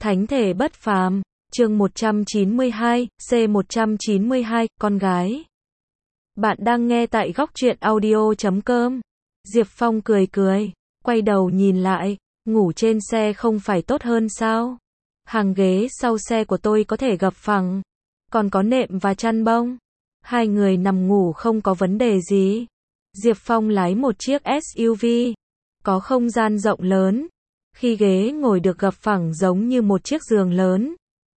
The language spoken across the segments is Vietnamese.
Thánh thể bất phàm, chương 192, C192, con gái. Bạn đang nghe tại góc truyện audio.com. Diệp Phong cười cười, quay đầu nhìn lại, ngủ trên xe không phải tốt hơn sao? Hàng ghế sau xe của tôi có thể gập phẳng, còn có nệm và chăn bông. Hai người nằm ngủ không có vấn đề gì. Diệp Phong lái một chiếc SUV, có không gian rộng lớn. Khi ghế ngồi được gập phẳng giống như một chiếc giường lớn.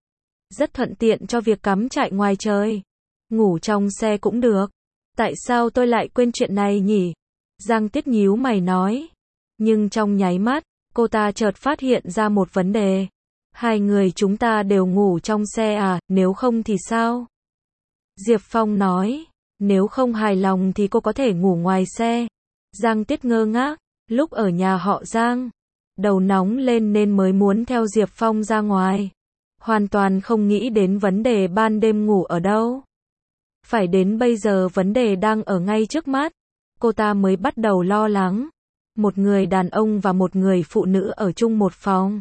Rất thuận tiện cho việc cắm trại ngoài trời. Ngủ trong xe cũng được. Tại sao tôi lại quên chuyện này nhỉ? Giang Tiết nhíu mày nói. Nhưng trong nháy mắt, cô ta chợt phát hiện ra một vấn đề. Hai người chúng ta đều ngủ trong xe à, nếu không thì sao? Diệp Phong nói. Nếu không hài lòng thì cô có thể ngủ ngoài xe. Giang Tiết ngơ ngác. Lúc ở nhà họ Giang, đầu nóng lên nên mới muốn theo Diệp Phong ra ngoài. Hoàn toàn không nghĩ đến vấn đề ban đêm ngủ ở đâu. Phải đến bây giờ vấn đề đang ở ngay trước mắt. Cô ta mới bắt đầu lo lắng. Một người đàn ông và một người phụ nữ ở chung một phòng.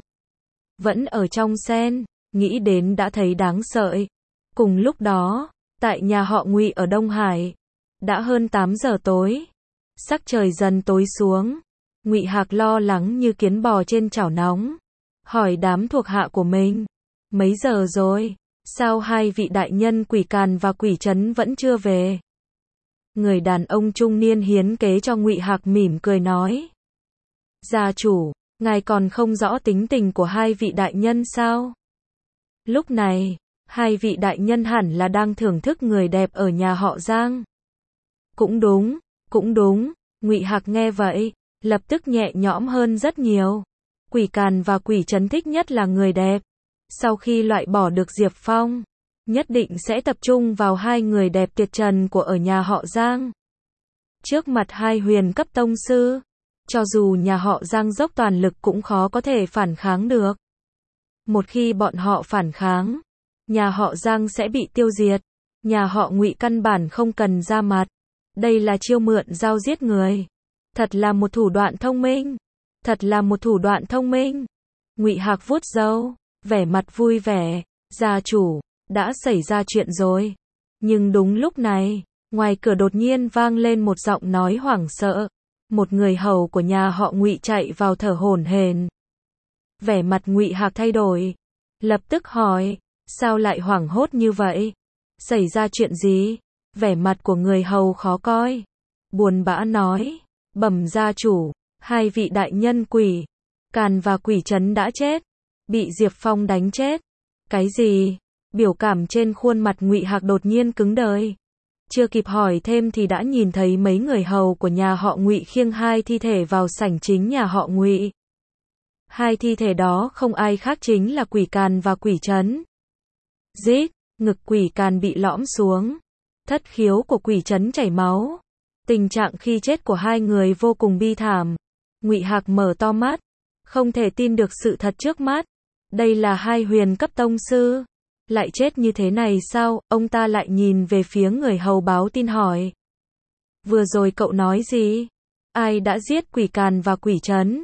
Vẫn ở trong sen, nghĩ đến đã thấy đáng sợ. Cùng lúc đó, tại nhà họ Ngụy ở Đông Hải, đã hơn 8 giờ tối. Sắc trời dần tối xuống. Ngụy Hạc lo lắng như kiến bò trên chảo nóng. Hỏi đám thuộc hạ của mình. Mấy giờ rồi? Sao hai vị đại nhân Quỷ Càn và Quỷ Trấn vẫn chưa về? Người đàn ông trung niên hiến kế cho Ngụy Hạc mỉm cười nói. Gia chủ, ngài còn không rõ tính tình của hai vị đại nhân sao? Lúc này, hai vị đại nhân hẳn là đang thưởng thức người đẹp ở nhà họ Giang. Cũng đúng, Ngụy Hạc nghe vậy, lập tức nhẹ nhõm hơn rất nhiều. Quỷ Càn và Quỷ Trấn thích nhất là người đẹp. Sau khi loại bỏ được Diệp Phong, nhất định sẽ tập trung vào hai người đẹp tuyệt trần của ở nhà họ Giang. Trước mặt hai huyền cấp tông sư, cho dù nhà họ Giang dốc toàn lực cũng khó có thể phản kháng được. Một khi bọn họ phản kháng, nhà họ Giang sẽ bị tiêu diệt. Nhà họ Ngụy căn bản không cần ra mặt. Đây là chiêu mượn dao giết người. Thật là một thủ đoạn thông minh. Ngụy Hạc vuốt râu, vẻ mặt vui vẻ. Gia chủ, đã xảy ra chuyện rồi. Nhưng đúng lúc này, ngoài cửa đột nhiên vang lên một giọng nói hoảng sợ. Một người hầu của nhà họ Ngụy chạy vào thở hổn hển. Vẻ mặt Ngụy Hạc thay đổi, lập tức hỏi, sao lại hoảng hốt như vậy? Xảy ra chuyện gì? Vẻ mặt của người hầu khó coi, buồn bã nói, bẩm gia chủ, hai vị đại nhân Quỷ Càn và Quỷ Trấn đã chết, bị Diệp Phong đánh chết. Cái gì? Biểu cảm trên khuôn mặt Ngụy Hạc đột nhiên cứng đờ. Chưa kịp hỏi thêm thì đã nhìn thấy mấy người hầu của nhà họ Ngụy khiêng hai thi thể vào sảnh chính nhà họ Ngụy. Hai thi thể đó không ai khác chính là Quỷ Càn và Quỷ Trấn. Rít, ngực Quỷ Càn bị lõm xuống, thất khiếu của Quỷ Trấn chảy máu. Tình trạng khi chết của hai người vô cùng bi thảm. Ngụy Hạc mở to mắt, không thể tin được sự thật trước mắt. Đây là hai huyền cấp tông sư, lại chết như thế này sao? Ông ta lại nhìn về phía người hầu báo tin hỏi. Vừa rồi cậu nói gì? Ai đã giết Quỷ Càn và Quỷ Trấn?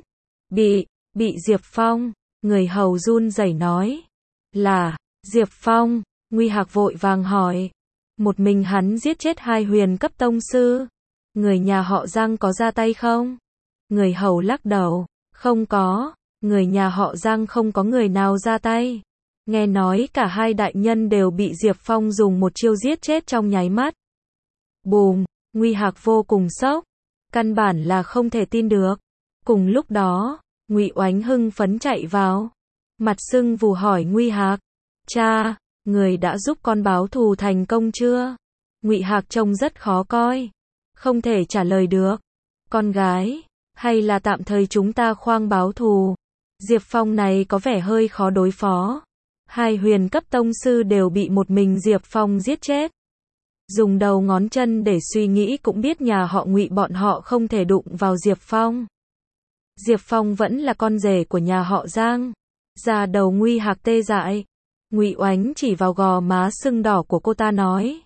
Bị Diệp Phong, người hầu run rẩy nói. Là, Diệp Phong, Ngụy Hạc vội vàng hỏi. Một mình hắn giết chết hai huyền cấp tông sư. Người nhà họ Giang có ra tay không? Người hầu lắc đầu. Không có, người nhà họ Giang không có người nào ra tay. Nghe nói cả hai đại nhân đều bị Diệp Phong dùng một chiêu giết chết trong nháy mắt. Bùm, Ngụy Hạc vô cùng sốc, căn bản là không thể tin được. Cùng lúc đó, Ngụy Oánh hưng phấn chạy vào, mặt sưng vù hỏi Ngụy Hạc, cha, người đã giúp con báo thù thành công chưa? Ngụy Hạc trông rất khó coi, không thể trả lời được. Con gái, hay là tạm thời chúng ta khoan báo thù? Diệp Phong này có vẻ hơi khó đối phó. Hai huyền cấp tông sư đều bị một mình Diệp Phong giết chết. Dùng đầu ngón chân để suy nghĩ cũng biết nhà họ Ngụy bọn họ không thể đụng vào Diệp Phong. Diệp Phong vẫn là con rể của nhà họ Giang. Da đầu Ngụy Hạc tê dại. Ngụy Oánh chỉ vào gò má sưng đỏ của cô ta nói.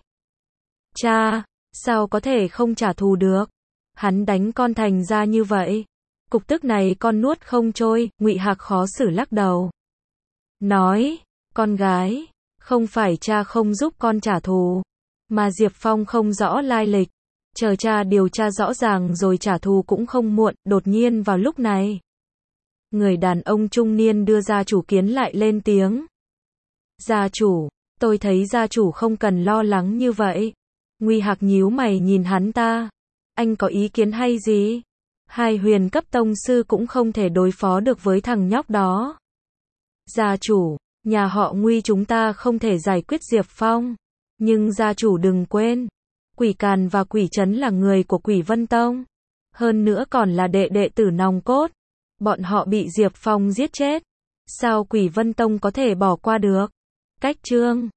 Cha, sao có thể không trả thù được? Hắn đánh con thành ra như vậy. Cục tức này con nuốt không trôi. Ngụy Hạc khó xử lắc đầu. nói, con gái, không phải cha không giúp con trả thù, mà Diệp Phong không rõ lai lịch, chờ cha điều tra rõ ràng rồi trả thù cũng không muộn. Đột nhiên vào lúc này, người đàn ông trung niên đưa gia chủ Kiến lại lên tiếng. Gia chủ, tôi thấy gia chủ không cần lo lắng như vậy. Nguy Hạc nhíu mày nhìn hắn ta. Anh có ý kiến hay gì? Hai huyền cấp tông sư cũng không thể đối phó được với thằng nhóc đó. Gia chủ, nhà họ Nguy chúng ta không thể giải quyết Diệp Phong. Nhưng gia chủ đừng quên, Quỷ Càn và Quỷ Trấn là người của Quỷ Vân Tông. Hơn nữa còn là đệ tử nòng cốt. Bọn họ bị Diệp Phong giết chết. Sao Quỷ Vân Tông có thể bỏ qua được? Cách chương